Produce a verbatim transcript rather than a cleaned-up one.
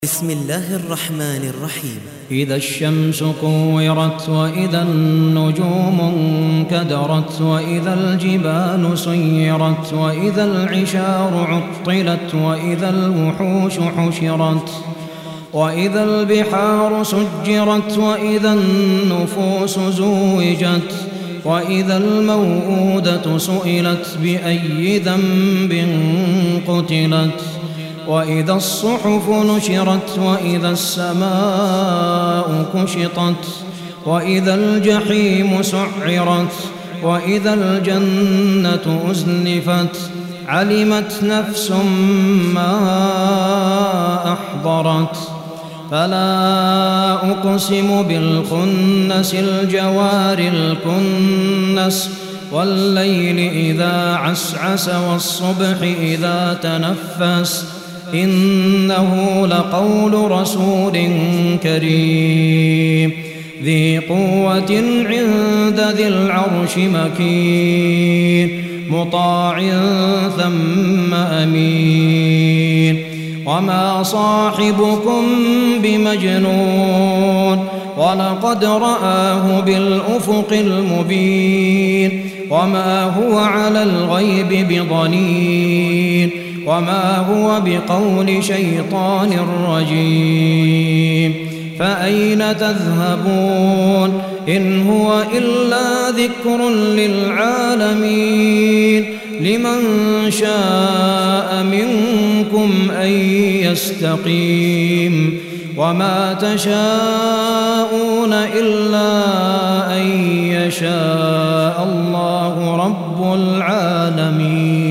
بسم الله الرحمن الرحيم. إذا الشمس كورت وإذا النجوم انكدرت وإذا الجبال سيرت وإذا العشار عطلت وإذا الوحوش حشرت وإذا البحار سجرت وإذا النفوس زوجت وإذا الموءودة سئلت بأي ذنب قتلت وإذا الصحف نشرت وإذا السماء كشطت وإذا الجحيم سعرت وإذا الجنة أزلفت علمت نفس ما أحضرت فلا أقسم بالخنس الجوار الكنس والليل إذا عسعس والصبح إذا تنفس إنه لقول رسول كريم ذي قوة عند ذي العرش مكين مطاع ثم أمين وما صاحبكم بمجنون ولقد رآه بالأفق المبين وما هو على الغيب بضنين وما هو بقول شيطان رجيم فأين تذهبون إن هو إلا ذكر للعالمين لمن شاء منكم أن يستقيم وما تشاءون إلا أن يشاء الله رب العالمين.